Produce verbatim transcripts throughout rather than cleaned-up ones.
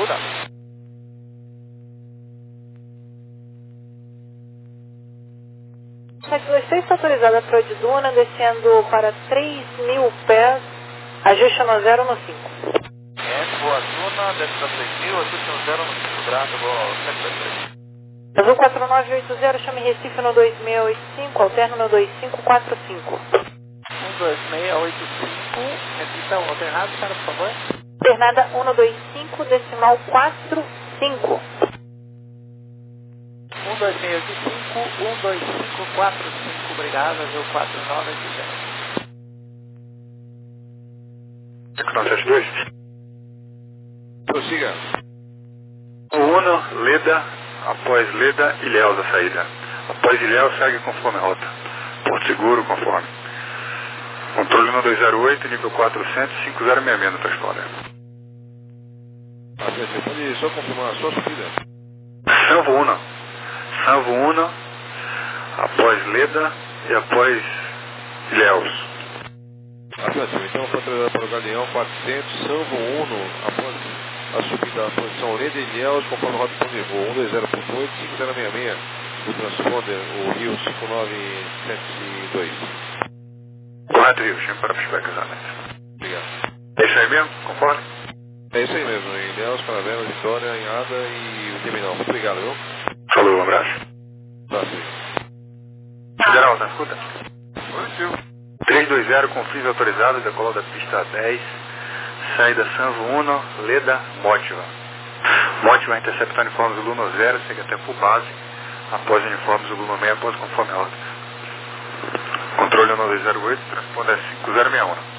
Lula. sete dois seis está autorizada para o de Duna, descendo para três mil pés, ajuste no zero no cinco. É, boa Duna, desce para três mil, ajuste no zero no cinco, grato, boa, sete dois três. Azul quatro nove oito zero, chame Recife no dois seis oito cinco, alterno no dois cinco quatro cinco. um dois seis oito cinco, repita o alternado, senhora, por favor. Alternada um no dois cinco, decimal quatro cinco. um dois seis oito cinco, um dois cinco quatro cinco, obrigado, Azul quatro nove oito zero. cinco nove sete dois. Prossiga. O Uno, Leda, após Leda, Ilhéus a saída. Após Ilhéus, segue conforme rota. Porto Seguro, conforme. Controle um dois zero oito, nível quatrocentos, cinco zero seis seis no transponder. Ah, você pode só confirmar a sua subida. Sanvo Uno. Sanvo Uno, após Leda e após Ilhéus. Afirmativo. Então foi atrasado para o Galeão quatrocentos, Sanvo Uno, após a subida da posição Leda e Ilhéus, conforme a rota de Pontivô, um dois zero ponto oito, cinco zero seis seis, o transponder, o Rio cinco nove sete dois. Correto, Rio, chame para pushback exatamente. Obrigado. É isso aí mesmo? Conforme? É isso aí mesmo, Ilhéus, Caravela, Vitória, Inhada e o terminal. Muito obrigado, viu? Falou, um abraço. Tá, sim. Geral, tá escuta? Positivo. três dois zero, confins autorizados, decolou da pista dez, saída Sanvo Uno, Leda, Mótiva. Mótiva intercepta uniformes Zulu no zero, segue até full base, após uniformes Zulu no meio, após conforme a ordem. Controle um dois zero oito, transponder cinco zero seis um.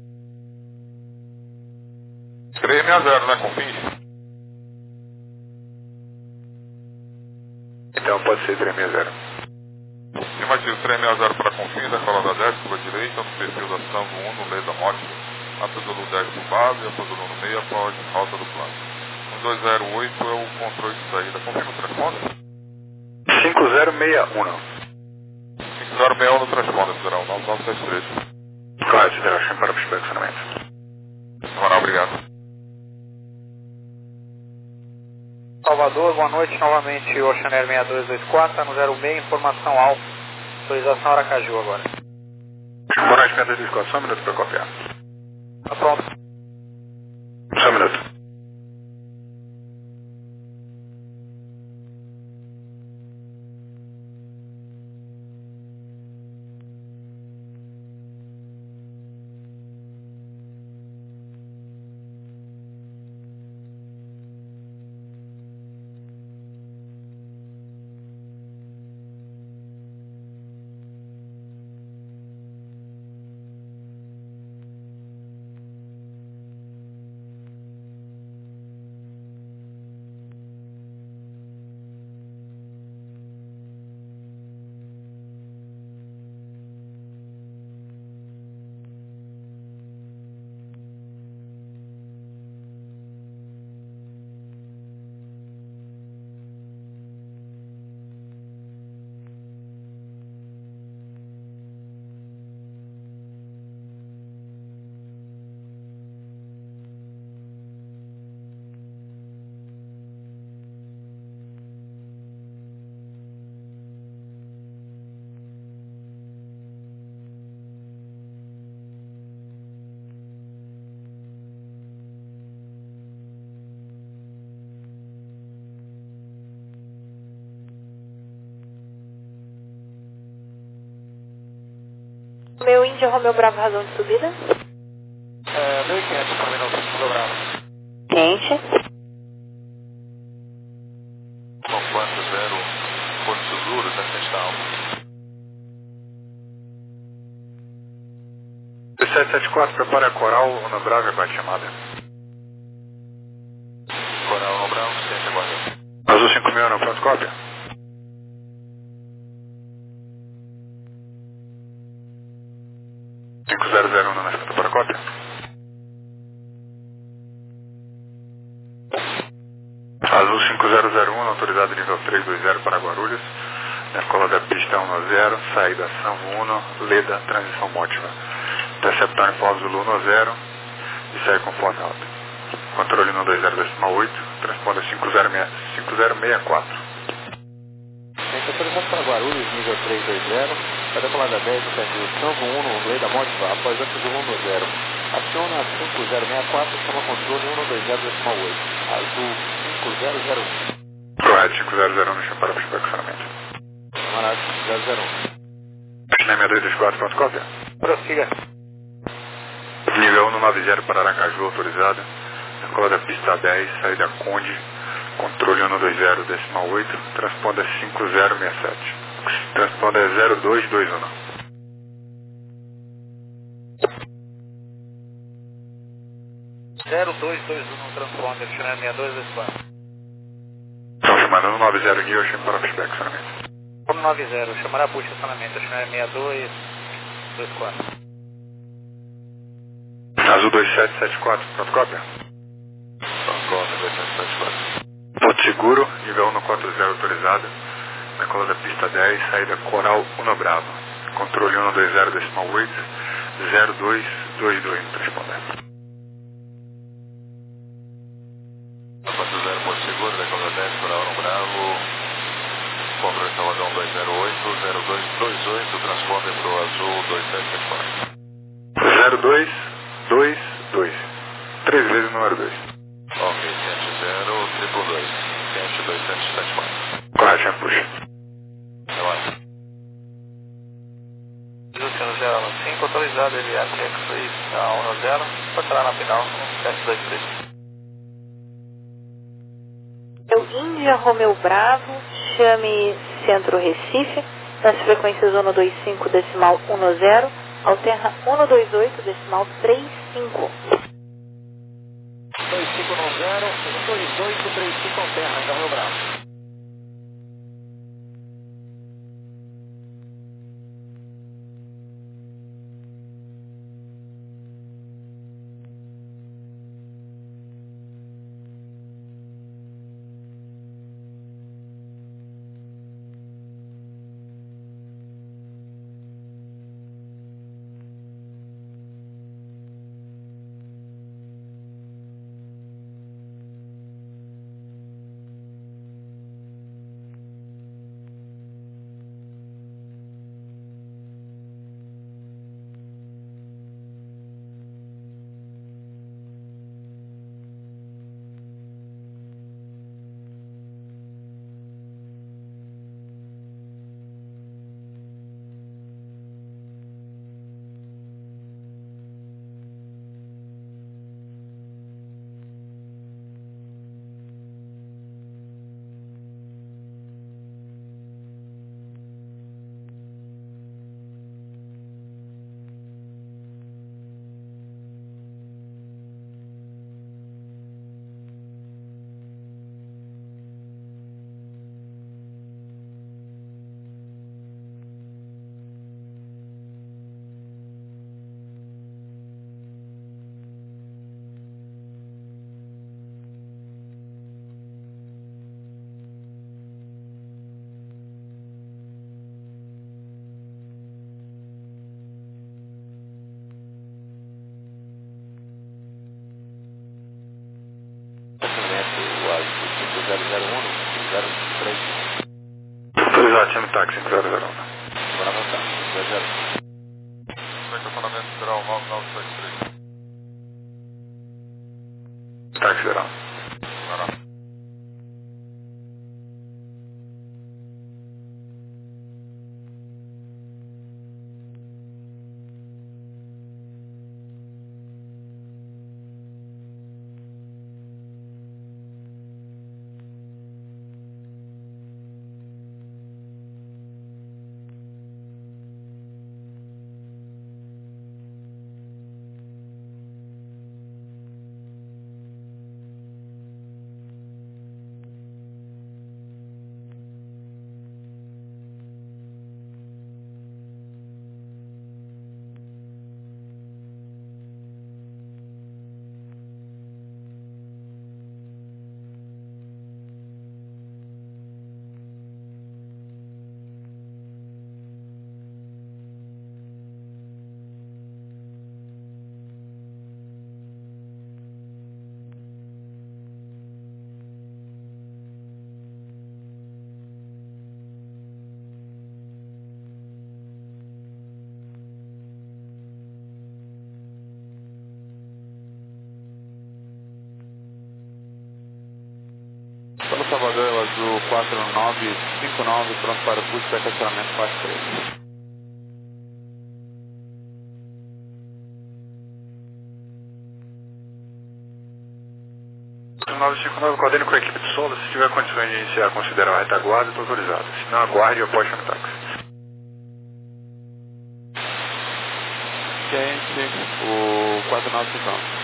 três seis zero, né, confins? Então pode ser três seis zero. Estimativo três seis zero para confins, a colada dez, curva direita, no perfil da Sanvo Uno, Leda Mótica, Alfa Zulu dez por base, Alfa Zulu no meio, após rota do plano. um dois zero oito é o controle de saída. Confirma o transponder? cinco zero seis um. cinco zero seis um no transponder, federal, nove nove sete três. Correto, federal, chame para pushback funcionamento. Ronaldo, obrigado. Salvador, boa noite, novamente Ocean Air seis dois dois quatro, no zero seis, informação alfa, autorização Aracaju agora. Boa noite, seis dois quatro, só um minuto para copiar. Tá pronto? Só um minuto. Meu Índia, Romeu Bravo, razão de subida? É, mil e quinhentos para minuto, Romeu Bravo. Quente. quatro zero, Porto Seguro, descente alfa. sete sete quatro, prepara a Coral, Ana Brava, bate chamada. Coral, no Bravo, ciência agora. Azul cinco mil, não, pronto, cópia. cinco zero zero um, na escuta para a cópia. Azul cinco zero zero um, autorizado nível três dois zero para Guarulhos. Na escola da pista um no zero, saída Sanvo Uno, Leda, transição Mótiva. Interceptar em Pós Zulu no zero e segue conforme a rota. Controle um dois zero decimal oito, transponder cinco zero seis quatro. Gente, autorizado para Guarulhos, nível três dois zero, vai decolar da dez, Brasil, Sanvo um, Leda Motiva, após antes do um zero. Aciona cinco zero seis quatro, chama controle um dois zero decimal oito, azul cinco zero zero um. Correto, cinco zero zero um, deixa eu parar para o estacionamento. Camarada cinco zero zero um. China seis dois dois quatro, pronto, cópia. Prossiga. Nível um nove zero para Aracaju, autorizada. Decolar da pista dez, saída Conde, controle um dois zero decimal oito, transponder cinco zero seis sete. Transponder zero dois dois um. zero dois dois um, transponder, China seis dois dois quatro. Estão chamando um nove zero nível, chama para o estacionamento. um nove zero, chamará para o estacionamento, China seis dois dois quatro. Azul dois sete sete quatro, pronto, cópia. Pronto, dois sete sete quatro. Porto Seguro, nível um quatro zero autorizada. Decola da pista dez, saída Coral um Bravo. Controle um dois zero decimal oito, zero dois dois dois, transponder. quatro zero Porto Seguro, decola dez, Coral um Bravo. Controle Salvador dois zero oito, zero dois dois oito, transponder para o Azul dois sete sete quatro. zero dois dois dois. Três vezes o número dois. Ok, quente zero, triplo dois. Quente dois sete sete quatro. Correto, já puxa. Relaxa. Luciano zero cinco, autorizado, ele X três a um zero, passará na final, sete dois três. É o Índia Romeu Bravo, chame Centro Recife, nas frequências um dois cinco decimal um zero, alterna um dois oito decimal três cinco. dois cinco um zero, um dois oito três cinco, alterna, Índia Romeu Bravo. Autorizado, chame táxi cinco zero zero um. Bora avançar, cinco zero zero um. Estacionamento Central nove nove sete três. Táxi geral. Vai lá. Salvador, é o Azul quatro nove cinco nove, pronto para o pushback, acionamento quatro três. nove cinco nove, coordene com a equipe de solda. Se tiver condições de iniciar, considerar a retaguarda, estou autorizado. Se não, aguarde e após no táxi. Gente, o quatro nove cinco nove.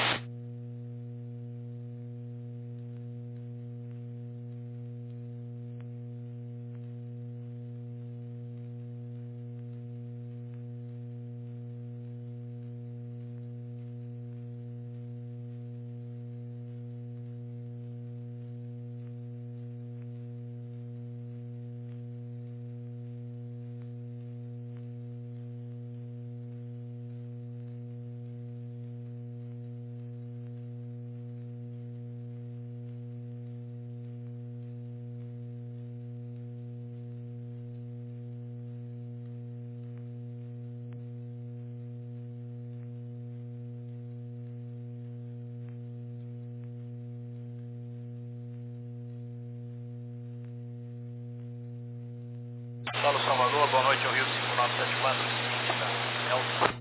Paulo Salvador, boa noite, ao Rio cinco nove sete quatro, seguinte, tá? Nelson.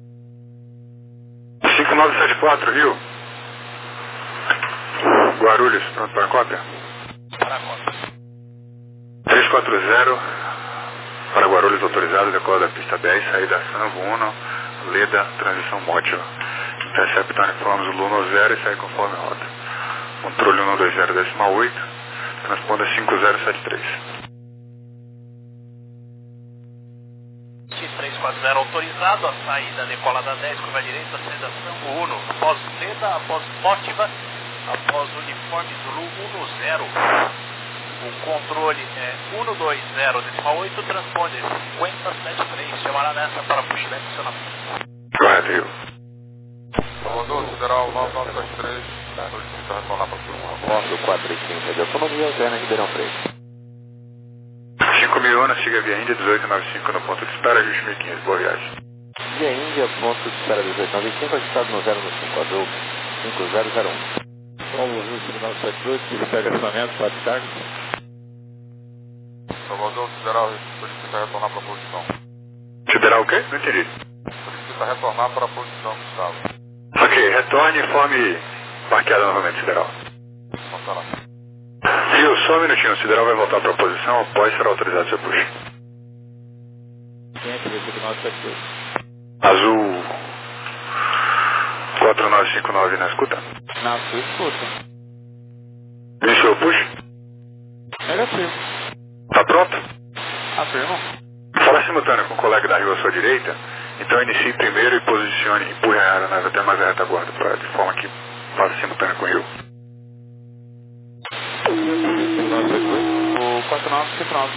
cinco nove sete quatro, Rio. Guarulhos, pronto para a cópia? Para a cópia. três quatro zero, para Guarulhos autorizado, decola da pista dez, saída Sanvo um, Leda, transição Mótila. Intercepta uniformes Luno zero e sai conforme rota. Controle um dois zero decimal oito, transponda cinco zero sete três. três quatro zero autorizado, a saída decola da dez, curva direita, saída Sanvo um, após Leda, após Mótiva, após uniforme Zulu um zero. O controle é um dois zero decimal oito, transponder cinquenta setenta e três, chamará nessa para puxar funcionamento. Correto, Rio. Salvador, Federal nove nove sete três, solicita retornar para o Aposto quatro três cinco, de autonomia, Zena Ribeirão Preto. cinco mil Ana, siga via Índia dezoito noventa e cinco no ponto de espera, ajuste mil e quinhentos, boa viagem. Via Índia, ponto de espera dezoito noventa e cinco, ajustado no zero no cinco, Azul cinco zero zero um. Paulo Azul cinco nove sete dois, pega acionamento, quatro cargas. Salvador, Federal, solicita retornar para a posição. Federal o quê? Não entendi. Solicita retornar para a posição, Gustavo. Ok, retorne e forme parqueada novamente, Federal. Então tá lá. Rio, só um minutinho, o Sideral vai voltar para a posição, após será autorizado seu push. cinco nove sete dois. Azul quatro nove cinco nove na escuta. Na sua escuta. Iniciou o push? Negativo. Tá pronto? Afirmo. Fala simultâneo com o colega da Rio à sua direita, então inicie primeiro e posicione, empurre a aeronave até mais a retaguarda, pra, de forma que faça simultâneo com o Rio. O quatro nove cinco nove.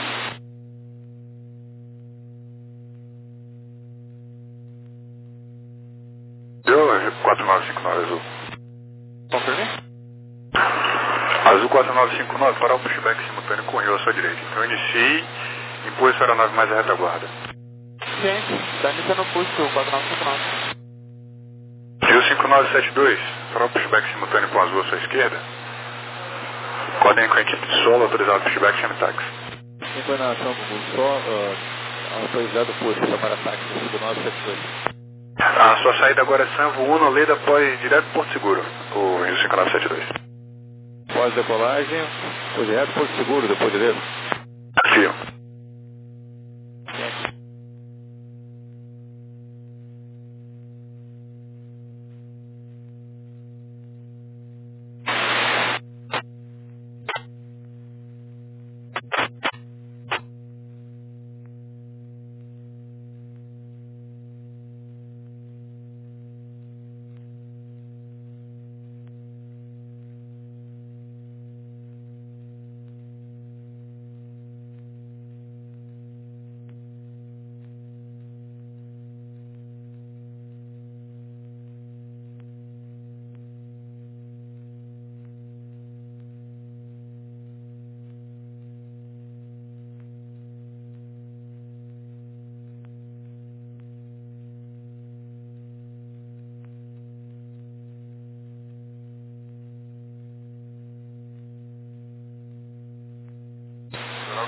Deu quatro nove cinco nove Azul. Confirme? Azul quatro nove cinco nove, fará o pushback simultâneo com o Rio à sua direita. Então inicie e empurre essa aeronave mais a retaguarda. Gente, está iniciando o push do quatro nove cinco nove. Rio cinco nove sete dois, fará o pushback simultâneo com o Azul à sua esquerda. Coordene com a equipe de solo, autorizado pushback, chame táxi. Inclinação do solo, uh, autorizado por chamar táxi cinco nove sete dois. A sua saída agora é Sanvo um, Leda após direto Porto Seguro, o Rio cinco nove sete dois. Pós-decolagem, foi direto Porto Seguro, depois de ler. Fio.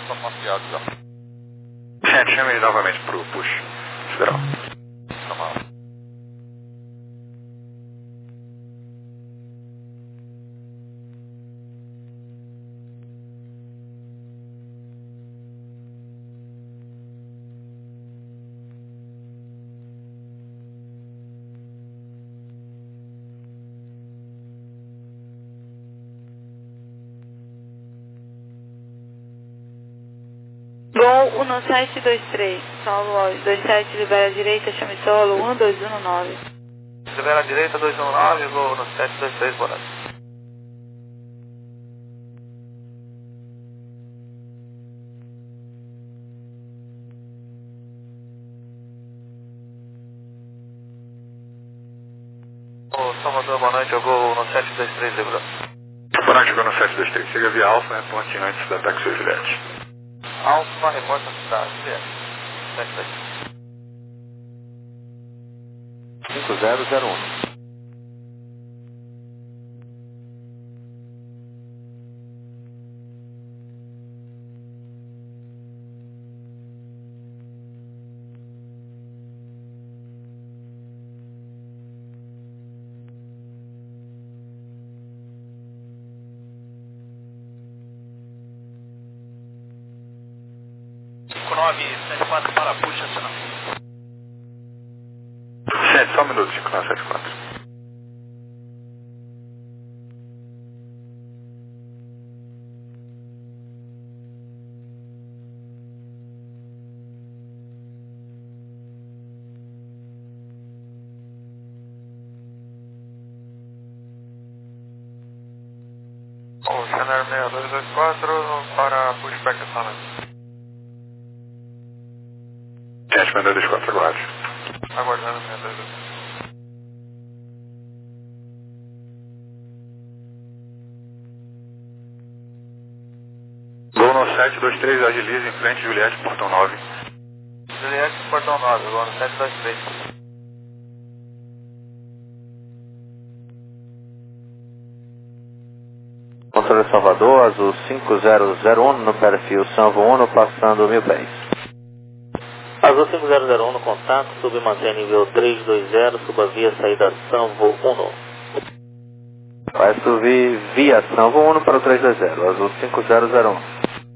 estão mapeados já. Gente, chame novamente pro push. Federal. Chamado. Gol um sete dois três, solo dois sete, libera a direita, chame solo um dois um nove. Libera a direita, dois um nove, gol no sete dois três, boa noite. Ô, Salvador, boa noite, eu vou no sete dois três, liberou. Boa noite, chegou no sete dois três. Siga via Alfa, reponte antes da ataque seu Juliette. Alfa, reporta a cidade, Juliette. sete dois três. cinco zero zero um. cinco nove sete quatro para puxa, acionamento. Gente, só um minuto, cinco nove sete quatro. O Channel seis dois dois quatro para pushback acionamento. Gente, manda dois quatro, aguarde. Aguardando seis dois dois quatro. Gol no sete dois três, agiliza em frente, Juliette, portão nove. Juliette, portão nove, gol no sete dois três. Controle Salvador, azul cinco zero zero um no perfil Sanvo um, passando mil pés. Azul cinco zero zero um no contato, sub mantém nível três dois zero, suba via saída Sanvo um. Vai subir via Sanvo um para o três dois zero, azul cinco zero zero um.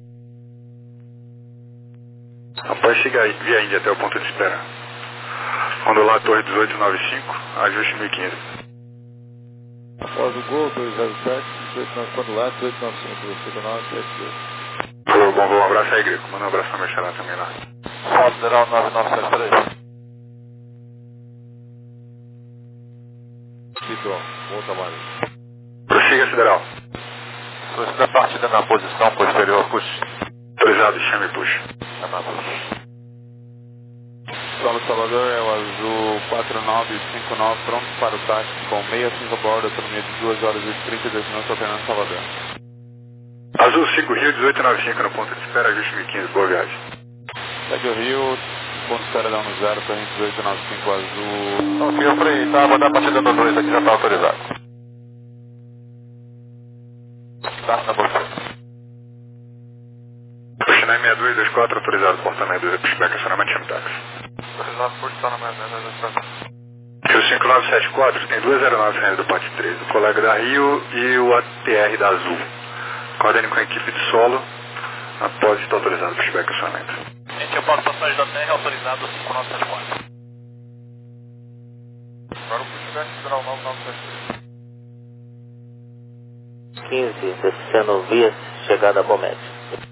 Após chegar via Índia até o ponto de espera. Ondular Torre dezoito noventa e cinco, ajuste mil e quinze. Após o gol, dois zero sete, dezoito nove quando lá, dezoito nove cinco, cinco nove sete dois. Falou, bom voo, um abraço aí, Greco. Manda um abraço pra meu xará também lá. Federal nove nove sete três. Vitor, bom trabalho. Prossiga, Federal. Solicita partida na posição posterior, push. Autorizado, chame e puxa. Chama push. Solo Salvador é o azul quatro nove cinco nove, pronto para o táxi com sessenta e cinco a bordo, autonomia de duas horas e trinta e dois minutos, operando Salvador. Azul cinco Rio dezoito noventa e cinco no ponto de espera, ajuste mil e quinze, boa viagem. Segue o Rio, ponto de espera dá no zero, corrente dezoito noventa e cinco azul. Ok, eu falei, tá, vou dar a partida do dois aqui, já tá autorizado. Tá na bolsa. Puxa na sessenta e dois vinte e quatro, autorizado, porta sessenta e dois, pushback, acionamento, chame táxi. Autorizado por estar na minha mesa. Rio cinco nove sete quatro, tem duas zero nove saindo do ponte três, o colega da Rio e o A T R da Azul. Coordene com a equipe de solo, após estar autorizado, pushback, acionamento. Gente, eu posso passagem da Terra, autorizado cinco nove sete quatro. Agora o pushback será o nove nove sete três. quinze, descendo via chegada a Bomete.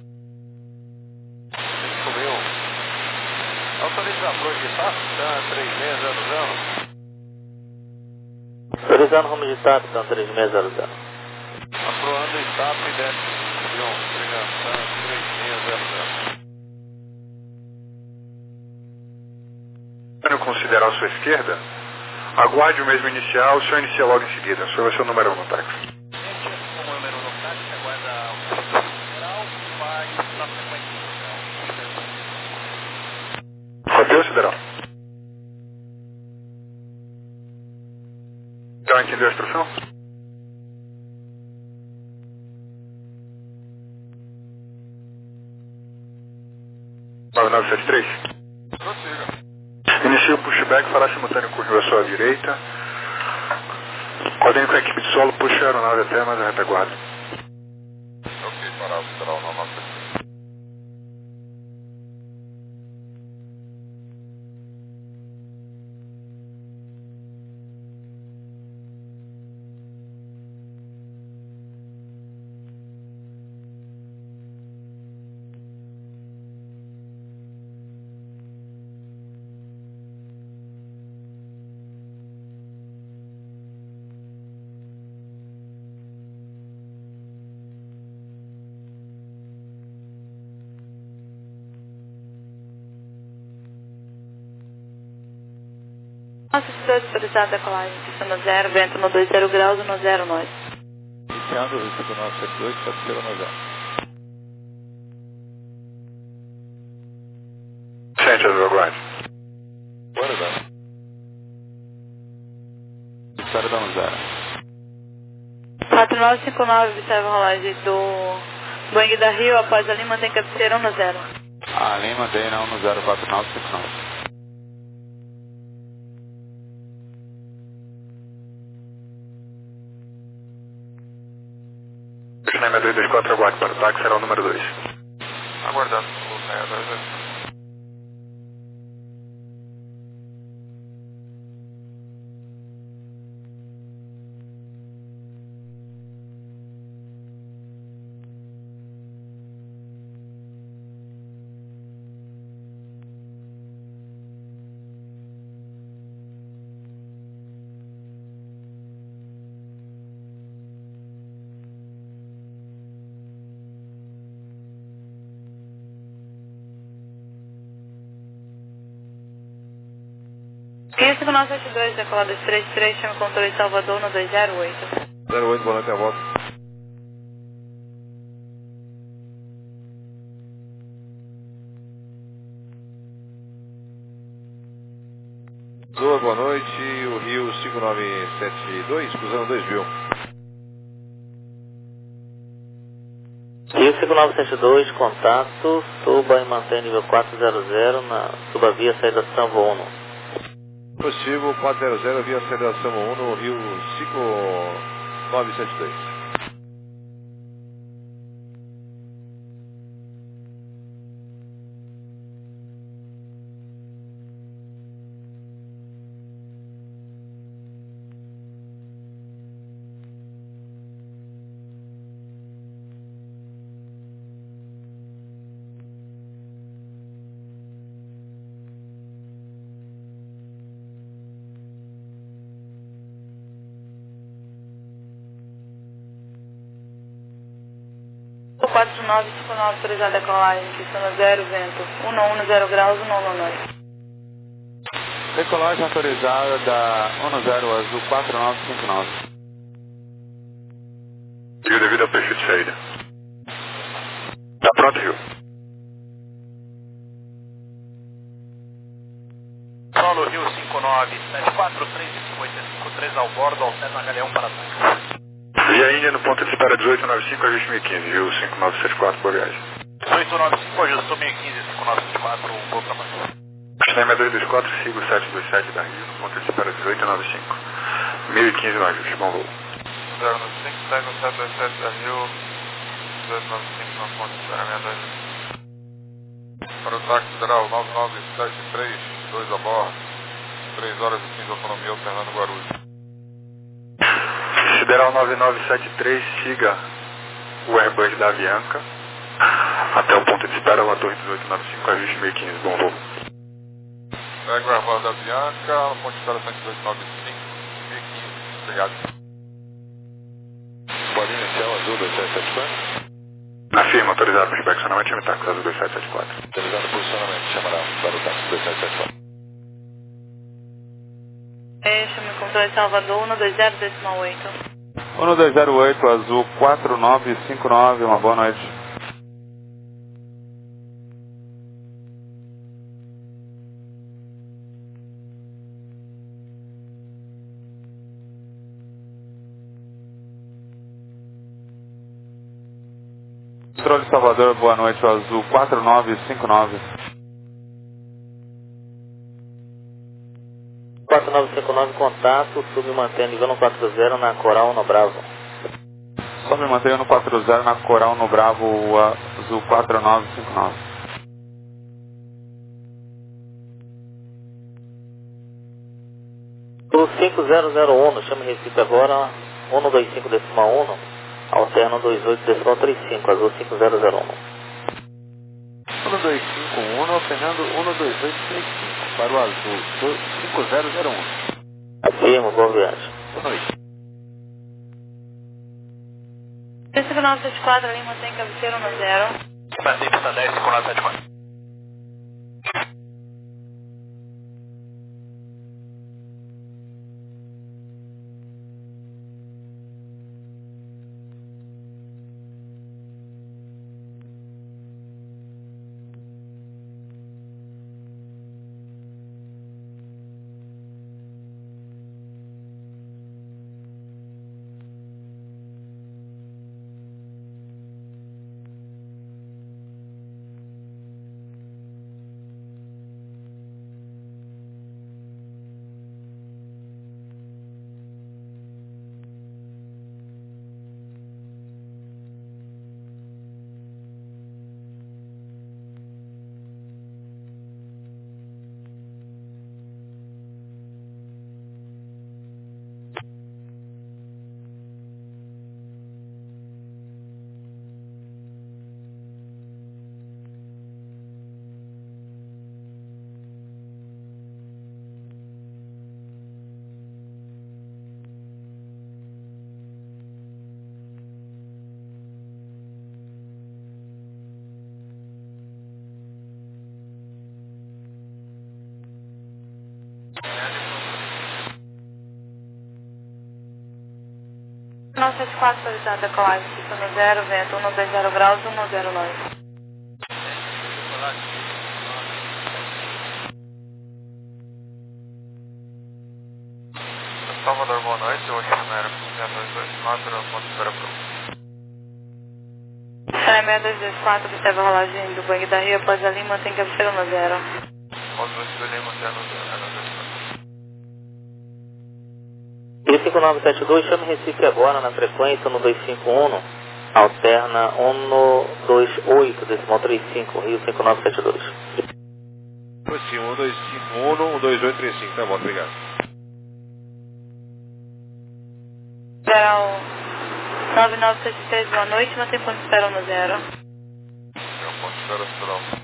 Subiu. Autoriza projetar, três seis zero zero. Autorizando rumo de TAP, então três seis zero zero. Aproando o staff e desce. Avião, trigação, três seis zero zero. Quando considerar a sua esquerda, aguarde o mesmo inicial, o seu inicia logo em seguida. O seu vai ser o número um no táxi. Gente, como número no táxi, aguarda o federal, vai na sequência. Roteiro, Federal. Já entendeu a instrução? nove sete três? Prossiga. Inicia o pushback, fará simultâneo com o rio à sua direita. Coordene com a equipe de solo, puxa a aeronave até mais a retaguarda. Ok, parar, será o nove sete três. Nossa, dois autorizado a decolagem, pista no zero, vento no dois zero graus e no zero nós. Iniciando o cinco nove sete dois, quatro zero nove zero. Center, aguarde. Bora, dá. Espera dar um zero. quatro nove cinco nove, observa a rolagem do Boeing da Rio, após ali mantém cabeceira um no zero. A Lima tem não no zero quatro nove cinco nove. Cinema dois dois quatro, aguarde para o táxi, será o número dois. Aguardando o Cinema dois dois. Rio cinco nove sete dois, decolado dois três três, chama controle Salvador no dois zero oito. zero oito, boa noite, a volta. Zoa, boa noite, o Rio cinco nove sete dois, cruzando dois mil. Rio cinco nove sete dois, contato, suba e mantém nível quatro zero zero na subavia saída Sanvo um. Positivo, quatro zero zero, via aceleração um no Rio cinco nove sete dois. quatro nove cinco nove, autorizado a decolagem, pista no zero, vento um no um no zero graus, um no nós. Decolagem autorizada da um zero azul quatro nove cinco nove. Rio devido ao perfil de saída. Tá pronto, Rio. Solo Rio cinco nove sete quatro três cinco oito cinco três ao bordo, alterna Galeão para ataque. Via Índia no ponto de espera dezoito nove cinco, ajuste mil e quinze, Rio cinco nove sete quatro, boa viagem. dezoito nove cinco, ajustou mil e quinze, cinco nove sete quatro, vou para baixo. Cinema dois dois quatro, siga o sete dois sete da Rio no ponto de espera dezoito nove cinco. mil e quinze no ajuste, bom voo. zero nove cinco, segue o sete dois sete da Rio, dezoito nove cinco no ponto de espera sessenta e dois. Para o táxi federal nove nove sete três, dois a bordo, três horas e quinze autonomia alternando Guarulhos. Sideral nove nove sete três, siga o Airbus da Avianca até o ponto de espera, uma torre dezoito nove cinco, ajuste mil e quinze, bom voo. Segue o Airbus da Avianca, ponto de espera cento e dois nove cinco, mil e quinze, obrigado. Bolinha inicial azul dois sete sete quatro. Na firma, autorizado para inspecionamento, time táxi azul dois sete sete quatro. Autorizado posicionamento, chamará para o táxi dois sete sete quatro. É, chama controle Salvador no dois zero decimal oito. um dois zero oito, azul quatro nove cinco nove, uma boa noite. Controle Salvador, boa noite, azul quatro nove cinco nove. quatro nove cinco nove, contato, sub mantém nível no quatro zero na Coral no Bravo. Sobe mantém no quatro zero na Coral no Bravo, azul quatro nove cinco nove. O cinco zero zero um, chama Recife agora, um dois cinco decimal um, alterna dois oito decimal trinta e cinco, azul cinco zero zero um. um dois cinco um, alternando um dois oito três cinco, para o azul cinco zero zero um. Afirmo, boa viagem. Boa noite. cinco nove sete quatro, ali mantém cabeceira no zero. Mantém pista dez, cinco nove sete quatro. nove sete quatro, solicitado decolagem, pista no zero, vento um dois zero graus, um zero nove. Salvador, boa noite, o Oceanero zero dois dois quatro, atmosfera Pro. seis dois dois quatro, observa a rolagem do Bang da Rio, após ali mantém cabeceira no zero. Pode você Lima, zero zero zero. E cinco nove sete dois, chame Recife agora na frequência no dois cinco um, alterna um dois oito decimal trinta e cinco, Rio cinco nove sete dois. Sim, um dois cinco um, um dois oito três cinco, tá bom, obrigado. Geral nove nove sete três, boa noite, mantém ponto de espera no zero. É um ponto de espera astral.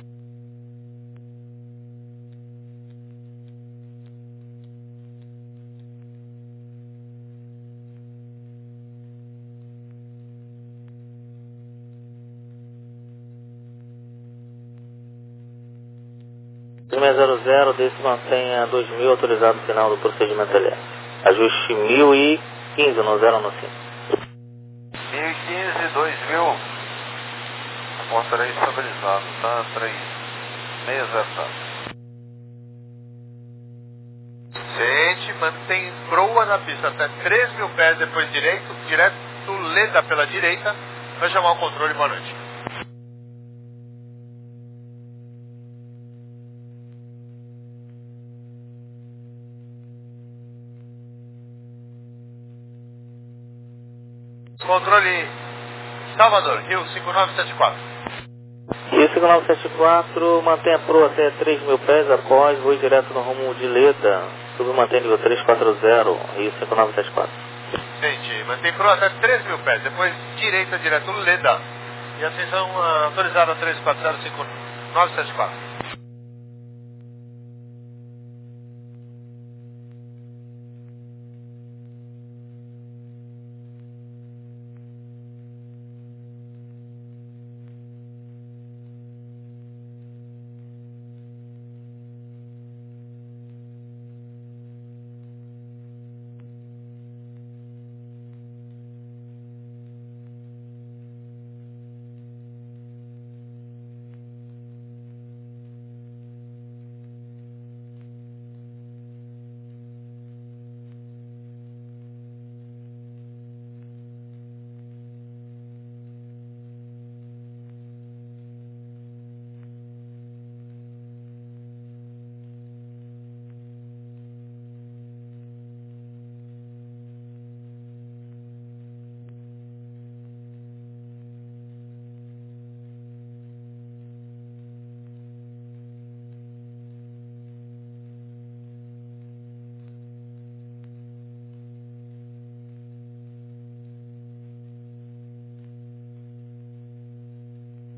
seis zero zero, desse mantenha dois mil, autorizado final do procedimento L S. Ajuste mil e quinze no zero no cinco. mil e quinze, dois mil. Mostrei estabilizado, tá? três seis zero zero. Gente, mantém proa na pista até três mil pés depois direito, direto Leda pela direita. Vai chamar o controle, boa noite. Controle Salvador, Rio cinco nove sete quatro. Rio cinco nove sete quatro, mantém a proa até três mil pés após voo direto no rumo de Leda, submantém nível três quatro zero, Rio cinco nove sete quatro. Gente, mantém proa até três mil pés, depois direita direto Leda. E ascensão uh, autorizada três quatro zero cinco nove sete quatro.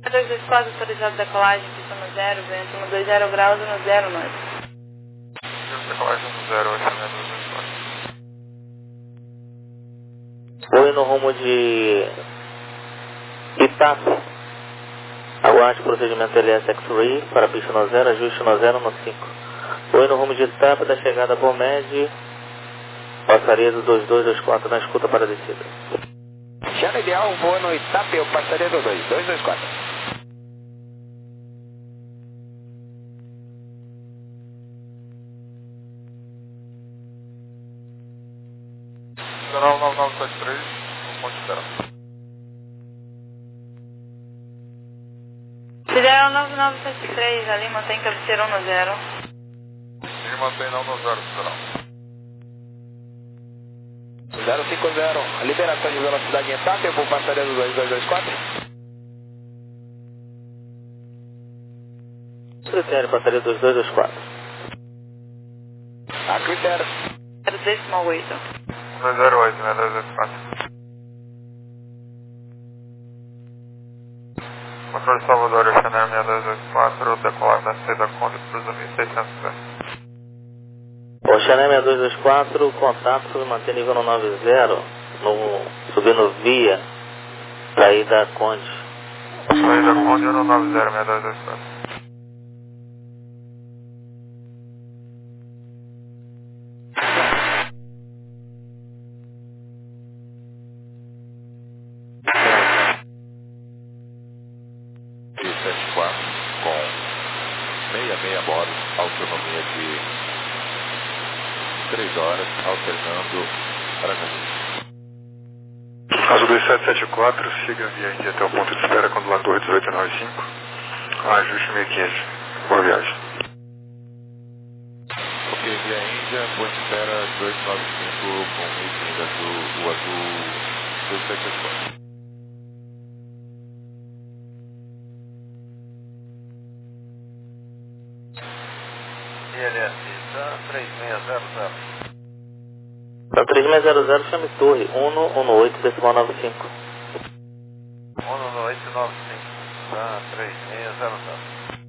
dois dois quatro, autorizado decolagem, pista no zero, vento um dois zero graus no zero, nós. Decolagem no zero, oito seis dois dois quatro. Oi no rumo de Itape. Aguarde procedimento L S X-Ray para pista no zero, ajuste no zero no cinco. Oi no rumo de Itape da chegada Bomed, passaria do dois dois dois quatro na escuta para a descida. Chama ideal, voa no Itape, eu passaria do dois dois dois quatro. Federal nove nove sete três, no ponto Federal. Federal nove nove sete três, ali mantém cabeceira um no zero. E mantém não no zero, Federal. zero cinco zero, liberação de velocidade em Itape, eu vou passaria do dois dois dois quatro. Critério, passaria dois dois dois quatro. A critério. zero decimal oito. dois zero oito, né? dois dois quatro. Controle Salvador, eu Chanel seis dois dois quatro, decolar da saída Conde, cruza mil e seiscentos metros. O Chanel seis dois dois quatro, contato, manter nível no noventa, no, subindo via, saída Conde. Saída Conde no noventa, seis dois dois quatro. sete quatro com sessenta e seis bordos, autonomia de três horas, alternando Aracaju. Azul dois sete sete quatro, siga a via Índia até o ponto de espera com ondulator dezoito noventa e cinco, ajuste mil e quinze. Boa viagem. Ok, via Índia, ponto de espera dezoito noventa e cinco com mil e quinze, azul, o azul dois sete sete quatro. I L S, tá três seis zero zero. Para três seis zero zero, chame torre um um oito decimal nove cinco. um oito nove cinco, tá três seis zero zero.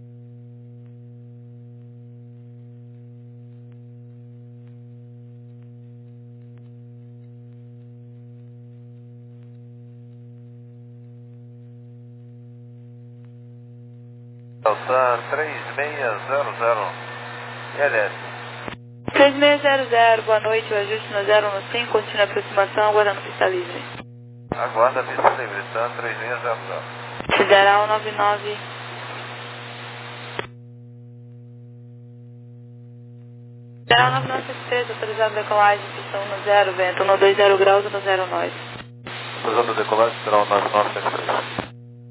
Tá três seis zero zero. I L S. três seis zero zero, boa noite, o ajuste no zero no cinco, continua a aproximação, aguardando pista livre. Aguarda a pista livre, tá três seis zero zero. Federal nove nove. Federal nove nove sete três, autorizado decolagem, pista um no zero, vento um dois zero graus no zero nós. Autorizado decolagem, Federal nove nove sete três.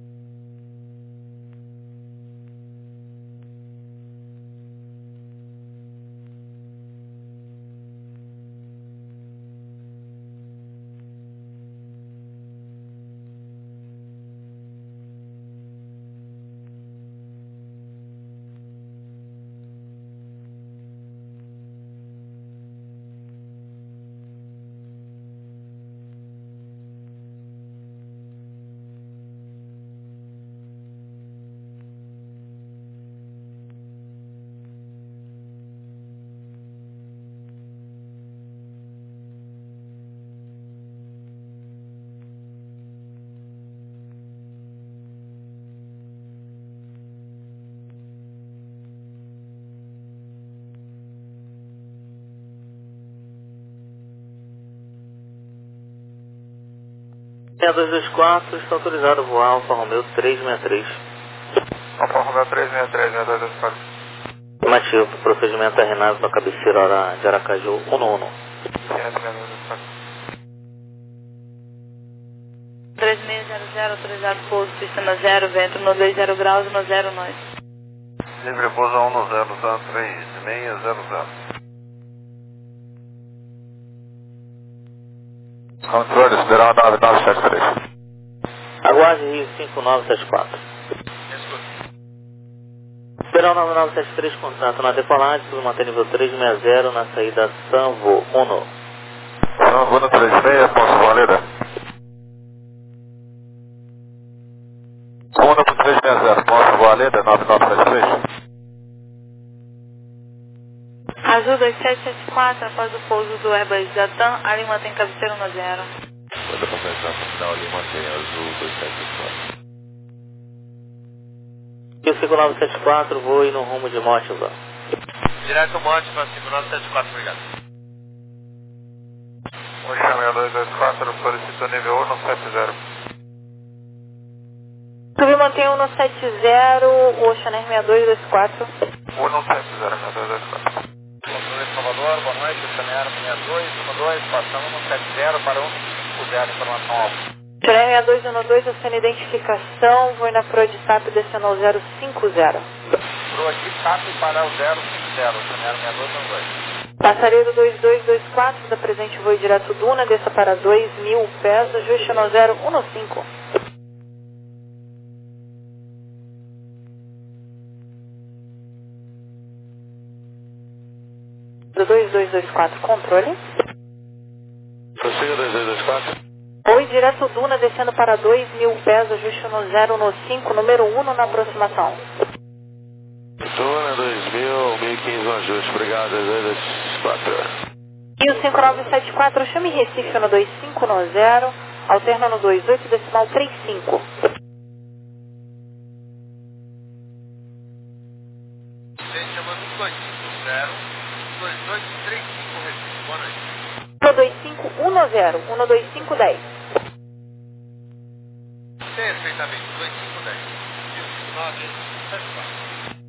seis dois dois quatro, está autorizado a voar Alfa Romeo três seis três. Alfa Romeo três seis três, né? dois dois quatro. Afirmativo, procedimento R nove para cabeceira de Aracaju um um. três seis zero zero, autorizado pouso, pista no zero, vento no dois zero graus no zero nós. Livre pouso um no zero, tá três seis zero zero. Controle, Federal nove nove sete três. Aguarde Rio cinco nove sete quatro. Federal nove nove sete três, contrato na decolagem, por manter nível três seis zero na saída Sanvo um. Sanvo no três seis, posso valida? um no três seis Leda, nove nove sete três. Azul dois sete sete quatro, após o pouso do Airbus da TAM, a Lima tem cabeceira um zero. Manda confirmação final, Lima tem Azul dois sete sete quatro. E o cinco nove sete quatro, voe no rumo de Mótiva. Direto Mótiva, cinco nove sete quatro, obrigado. Ocean seis dois dois quatro, solicito nível um no sete zero. Subi mantém um no sete zero, Ocean seis dois dois quatro. um no sete zero, seis dois dois quatro. Controle de Salvador, boa noite, Ocean seis dois um dois, passamos no sete zero para um cinco zero, informação alta. Ocean seis dois um dois, Ocean identificação, vou na Pro de S A P descendo ao zero cinco zero. Pro de S A P para o zero cinco zero, Ocean seis dois um dois. Passaredo dois dois dois quatro, da presente voo direto Duna, desça para dois mil pés, ajuste no zero um cinco. dois dois dois quatro, controle. Prossiga dois dois dois quatro. Voo direto Duna, descendo para dois mil pés, ajuste no zero um cinco, número um na aproximação. Duna dois mil, mil e quinze um ajuste, obrigado, dois dois dois quatro. E o cinco nove sete quatro, chame Recife no dois cinco no zero, alterna no dois oito, decimal três cinco. Gente, chamando dois cinco zero, dois dois três cinco, Recife, boa noite. um dois cinco um zero, um dois cinco um zero. Perfeitamente, dois cinco um zero. E o cinco nove sete quatro.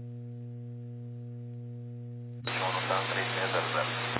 João no TAM três seis zero zero.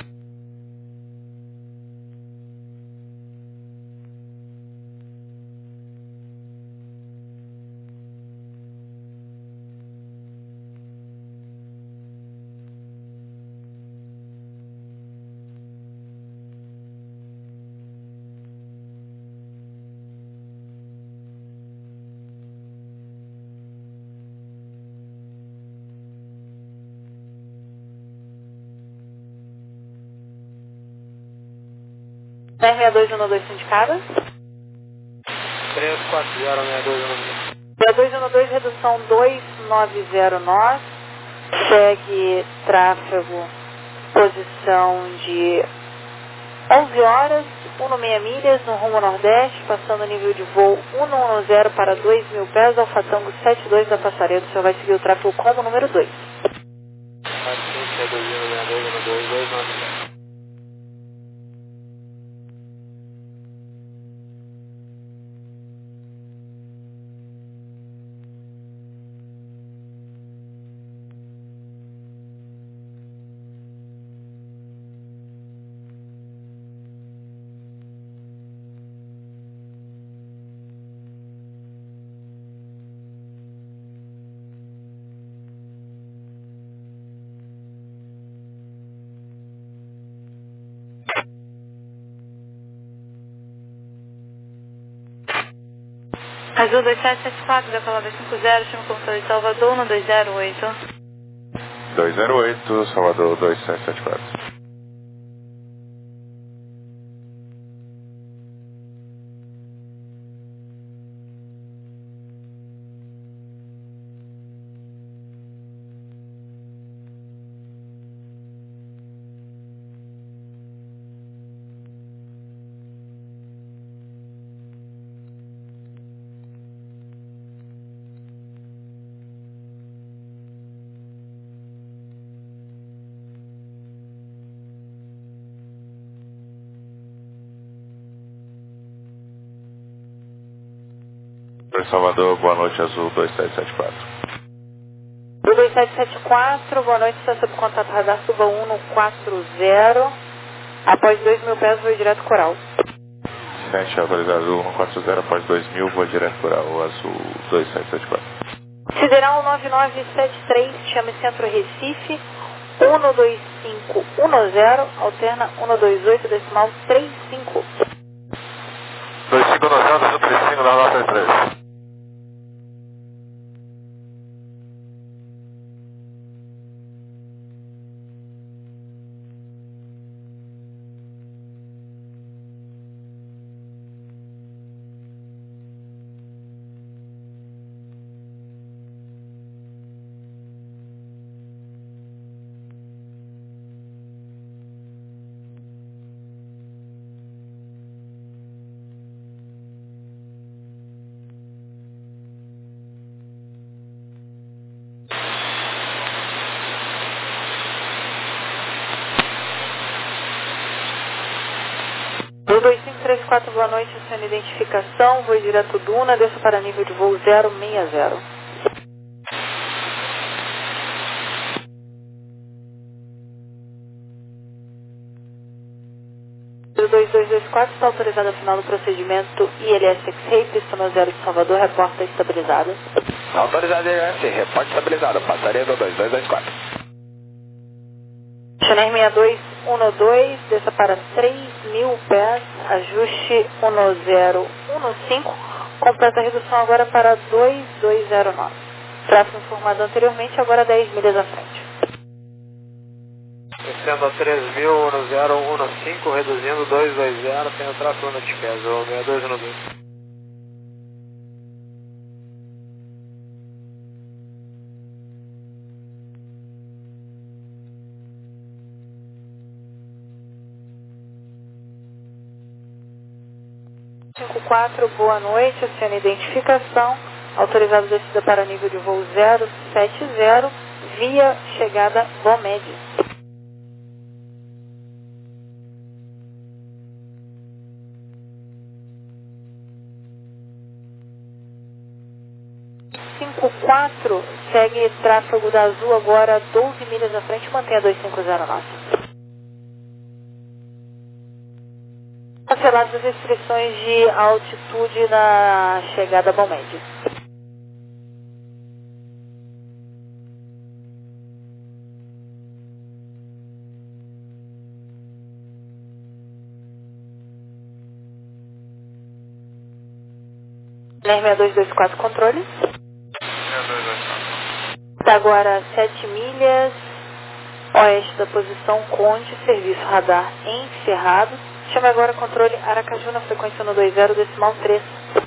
seis dois um dois indicada. três quatro zero seis dois um dois. seis dois um dois, redução dois nove zero nove. Segue tráfego, posição de onze horas, dezesseis milhas no rumo nordeste, passando o nível de voo cento e dez para dois mil pés, Alfatango setenta e dois da Passaredo. O senhor vai seguir o tráfego como número dois. seis dois zero seis dois um dois dois nove zero. Azul dois sete sete quatro, decolada cinco zero, chama o controle de Salvador no dois zero oito. dois zero oito, Salvador dois sete sete quatro. Salvador, boa noite, Azul dois sete sete quatro. dois sete sete quatro, boa noite, está sob contato radar, suba um no quatro zero, após dois mil pés, voo direto Coral. sete, autorizado Azul um quatro zero, após dois mil, voo direto Coral, Azul dois sete sete quatro. Sideral nove nove sete três, chame Centro Recife, um dois cinco um zero, alterna um dois oito, decimal três cinco. dois cinco um zero, Azul três cinco, da nota três. dois cinco três quatro, boa noite, sendo identificação, voo direto Duna, desça para nível de voo zero seis zero. dois dois dois quatro, está autorizado a final do procedimento I L S X-Ray, pista no zero de Salvador, reporta estabilizada. Autorizado I L S, reporte estabilizado, passaria do dois dois dois quatro. Channel seis dois um dois, desça para três mil pés, ajuste um zero um cinco, completa a redução agora para dois dois zero nove. Tráfego informado anteriormente, agora dez milhas à frente. Descendo a três mil, um zero um cinco, reduzindo dois dois zero, tem o tráfego no T-Pes, o seis dois um dois. cinco quatro, boa noite, oceano identificação, autorizado descida para nível de voo zero sete zero, via chegada Bomed. cinco quatro, segue tráfego da Azul agora doze milhas à frente, mantenha dois cinco zero nove. Canceladas as restrições de altitude na chegada a Bomed. seis dois dois quatro, controle. seis dois dois quatro. Está agora sete milhas oeste da posição Conde, serviço radar encerrado. Chame agora controle Aracaju na frequência no dois zero decimal três.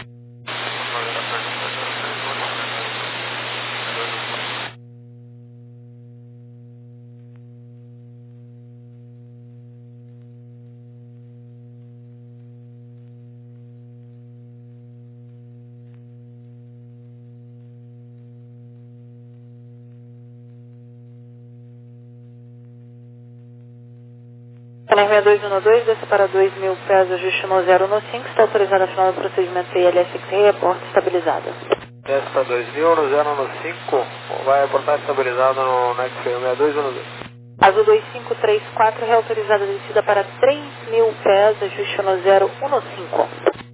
seis dois um dois, desça para dois mil pés, ajuste no zero no cinco, está autorizado a final do procedimento I L S X-Ray, a porta estabilizada. Desce para dois mil, no zero no cinco, vai portar estabilizado no X-Ray seis dois um dois. Azul dois cinco três quatro, reautorizada a descida para três mil pés, ajuste no zero um no cinco.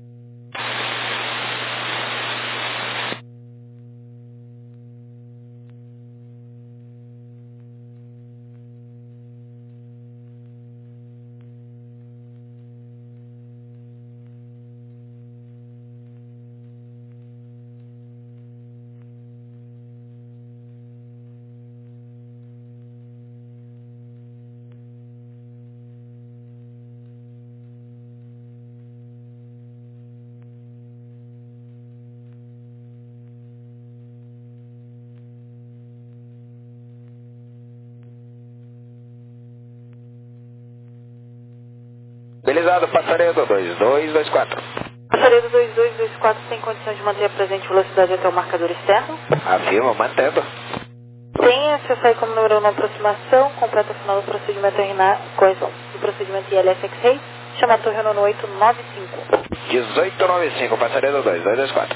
Belizado, passaria do dois dois dois quatro. Passaria do dois dois dois quatro tem condições de manter a presente velocidade até o marcador externo? Afirma, mantendo. Tem acesso aí como número uma aproximação, completa o final do procedimento R N A, correção do procedimento I L S X-Ray, chama a torre no oito nove cinco. dezoito noventa e cinco, passaria do dois dois dois quatro.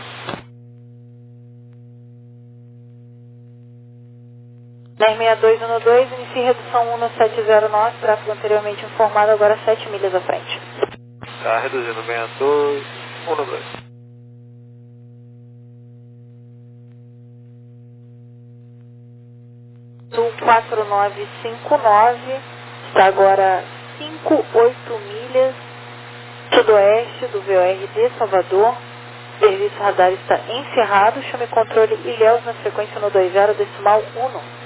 seis dois um dois, inicie redução um no sete zero nove, tráfego anteriormente informado, agora sete milhas à frente. Tá reduzindo seis dois um dois. Sul quatro nove cinco nove, está agora cinco oito milhas sudoeste do V O R de Salvador. Serviço radar está encerrado, chame controle Ilhéus na frequência no dois zero decimal um.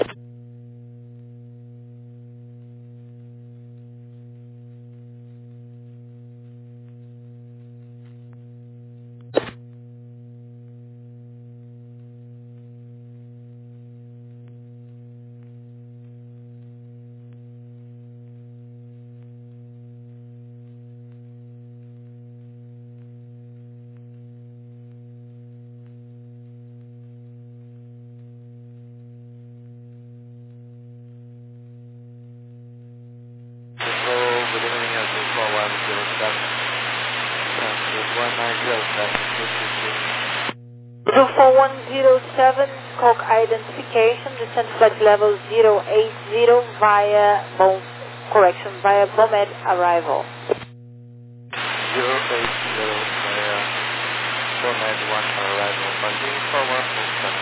one nine zero seven, two two two. Blue four one zero seven, Coke identification, descent flight level zero eight zero via, bom, correction, via Bomed arrival. zero eight zero via Bomed one arrival, Brazil four one four seven.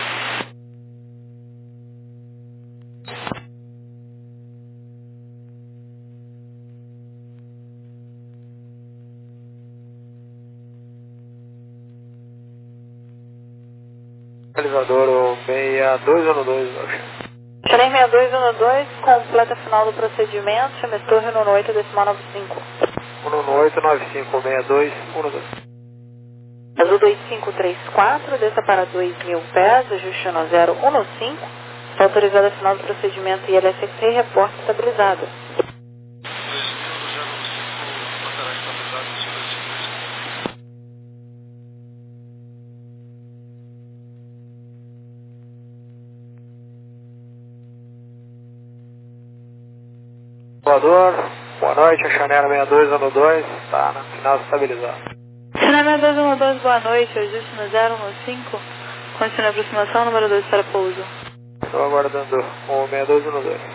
Localizador seis dois um dois, Xerém seis dois um dois, completa final do procedimento, chama Torre um oito decimal nove cinco. um oito nove cinco seis dois um dois. Azul dois cinco três quatro, desça para dois mil pés, ajuste no zero um cinco, está autorizado a final do procedimento I L S X-Ray, reporte estabilizado. Voador, boa noite, a Chanel seis dois um dois, está na final estabilizado. Chanel seis dois um dois, boa noite, ajuste no zero um cinco, continue a aproximação, número dois para pouso. Estou aguardando o seis dois um dois.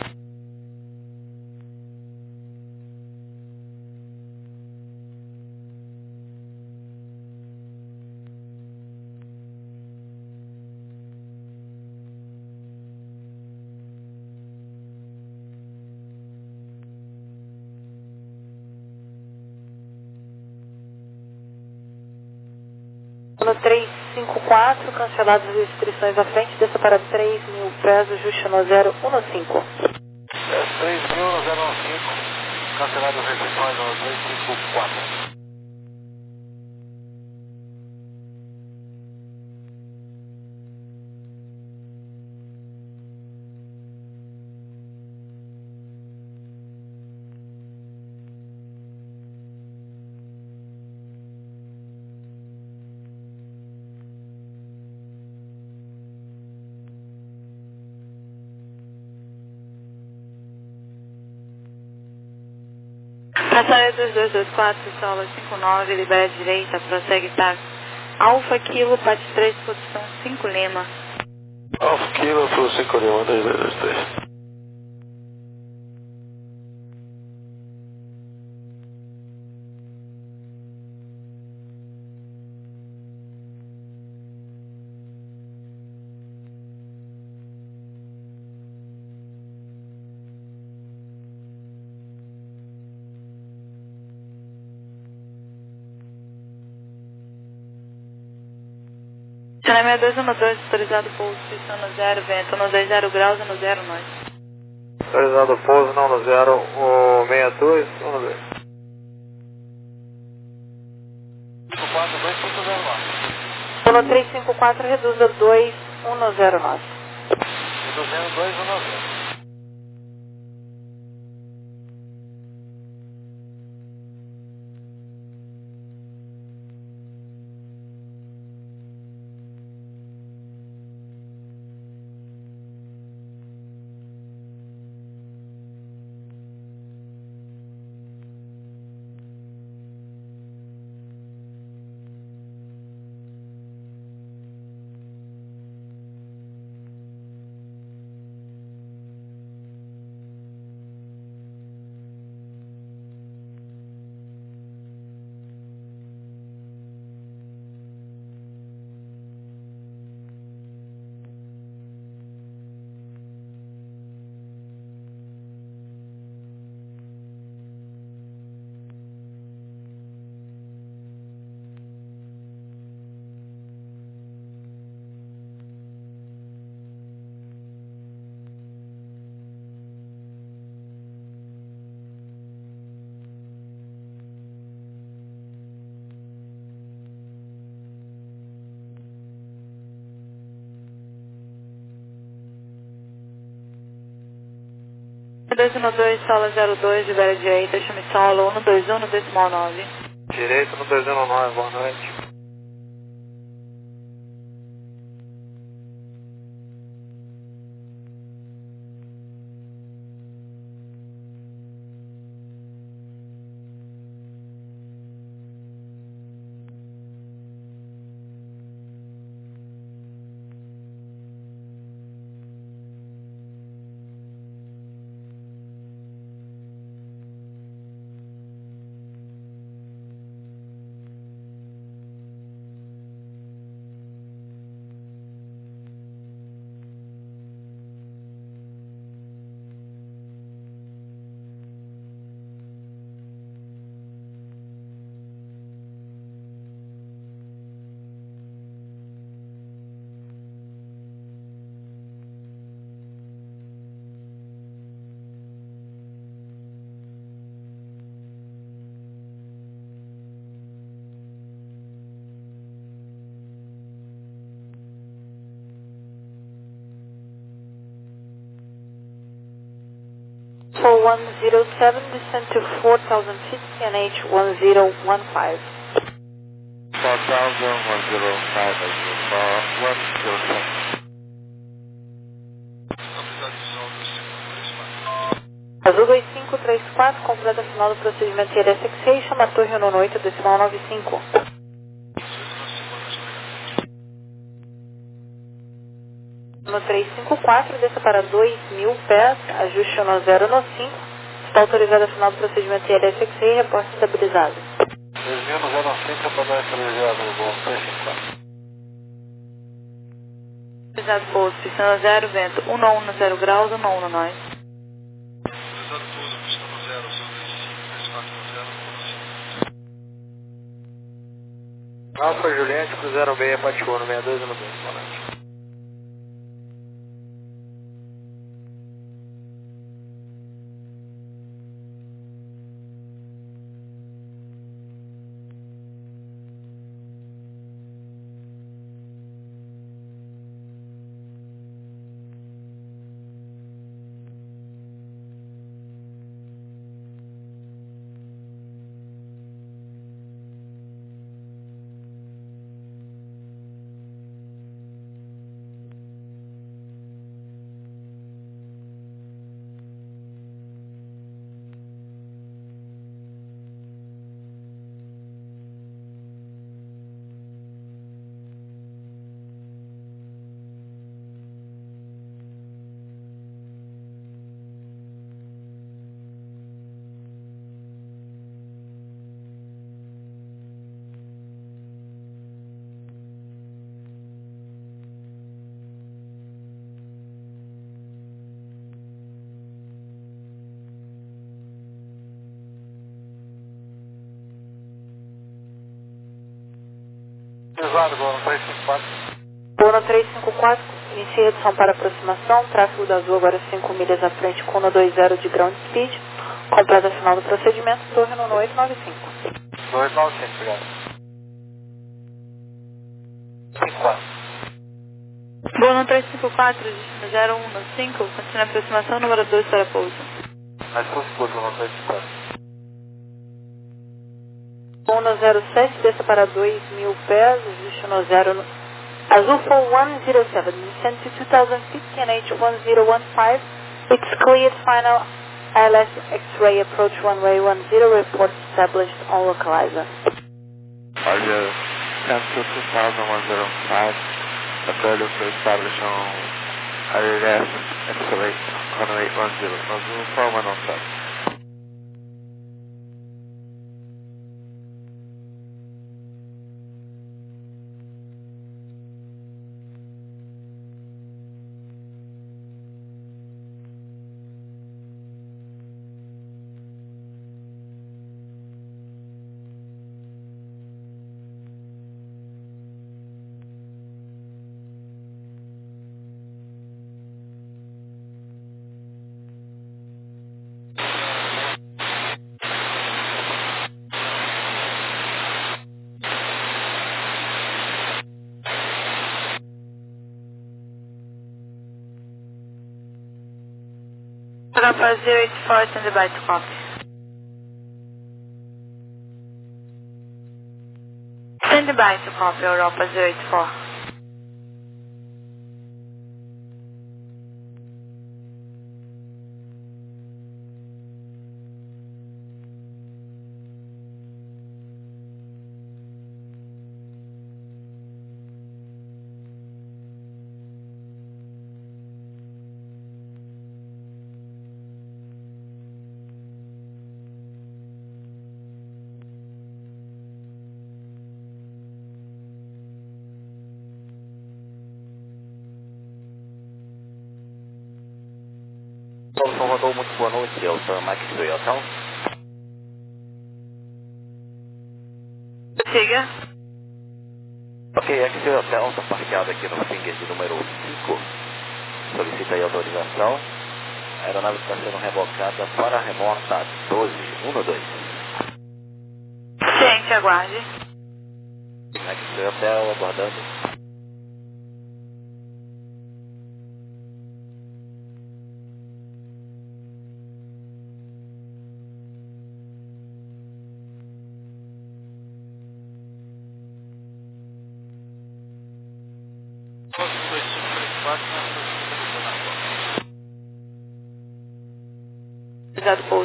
No três cinco quatro, canceladas as restrições à frente, desça para três mil pés, ajuste no zero um cinco. três mil zero um cinco, canceladas as restrições no três cinco quatro. Passageiro dos dois dois quatro, solo cinco nove, libera a direita, prossegue táxi. Alfa Kilo, parte três, posição cinco Lima. Alfa Kilo, para cinco Lima, dois dois dois três. Chanel seis dois um dois, autorizado pouso, posição no zero, vento no dois zero graus e no zero norte. Autorizado pouso, não no zero, o seis dois um dois. cinco quatro dois ponto zero nove. No três cinco quatro, reduza dois um zero nove. Reduzindo dois um nove. dois um dois, sala zero dois, libera a direita, chame solo um dois um, decimal nove. Direito no dois um nove, boa noite. one zero seven, descend to four thousand feet, C N H one zero one five. four thousand, one zero five, one zero seven. Azul dois cinco três quatro, completa final do procedimento I L S X-Ray, chama a torre Uno oito, decimal nove cinco. No três cinco quatro, desça para dois mil pés, ajuste Uno zero no cinco, está autorizada a final do procedimento I L S X-Ray, reporte estabilizado. dois mil no zero cinco, para dar estabilizado no bom três cinco quatro. Estabilizado pouso, pistão zero, vento um um zero graus, um um nós. Alfa Juliette, Cruzeiro seis, Patiuano, sessenta e dois, no dois, boa noite. Pesado, Bono três cinco quatro. Bono três cinco quatro, inicia redução para aproximação, tráfego da Azul agora cinco milhas à frente com Uno dois zero de ground speed, completa a final do procedimento, torre Uno oito nove cinco. dois nove cinco, obrigado. cinco quatro. Bono três cinco quatro, destino zero um cinco, continua a aproximação, número dois para pouso. Mais full speed, Bono três cinco quatro. Uno zero sete, desça para dois mil pés, ajuste Uno zero no... Azul for one zero seven, descend to two thousand feet, C N H one zero one five, it's cleared, final I L S X-ray approach runway one zero, report established on localizer. Roger, ten to two thousand, one zero five, the failure to establish on I L S X-ray runway one zero, Azul for one oh seven. Papa zero eight four, stand by to copy. Stand by to copy, Europa zero eight four. Salvador, muito boa noite, eu sou o Max do Hotel. Siga. Ok, aqui o Hotel está parqueado aqui no finger de número cinco. Solicita aí autorização. A aeronave está sendo rebocada para a remota doze, um dois. Gente, aguarde. Aqui do Hotel, aguardando.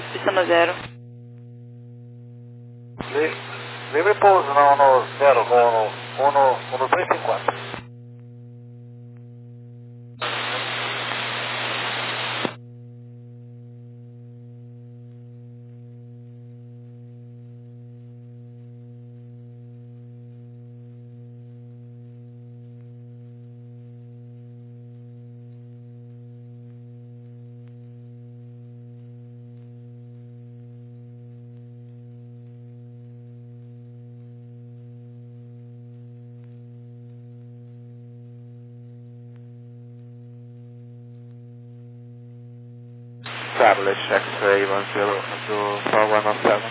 pista no zero. Livre pouso não, no zero, no um três cinco quatro. Establish X-ray one zero, Azul four one oh seven.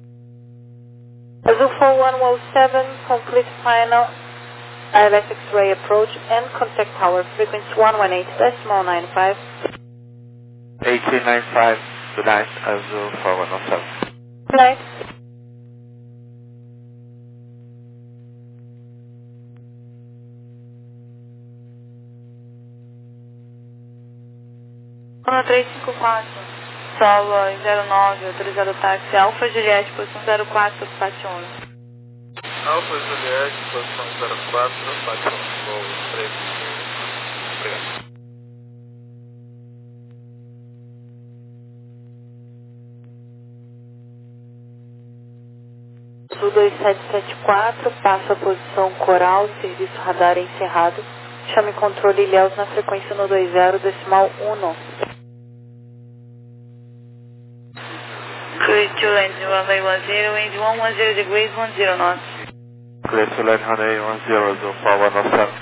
Azul four one oh seven, complete final I L S X-ray approach and contact tower, frequency one one eight decimal nine five. eighteen ninety-five, good night, Azul four one oh seven. Good night. um três cinco quatro, solo zero nove, autorizado táxi, Alfa Juliette, posição zero quatro, Pátio onze. Alfa Juliette, posição zero quatro, Pátio onze, voo três cinco. Obrigado. Sul dois sete sete quatro, passa a posição coral, serviço radar encerrado. Chame controle Ilhéus na frequência no dois zero, decimal um. Clear to land runway one zero, wind one one zero degrees, one zero knots. Clear to land runway one zero, Azul four one oh seven.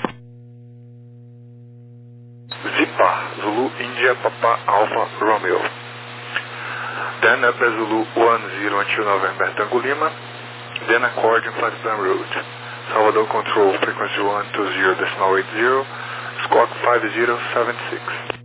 Zipa, Zulu India Papa Alpha Romeo. Then up as Zulu one zero until November Tango Lima. Then accord in flight plan route. Salvador Control, frequency one two zero decimal eight zero, squawk five zero seven six.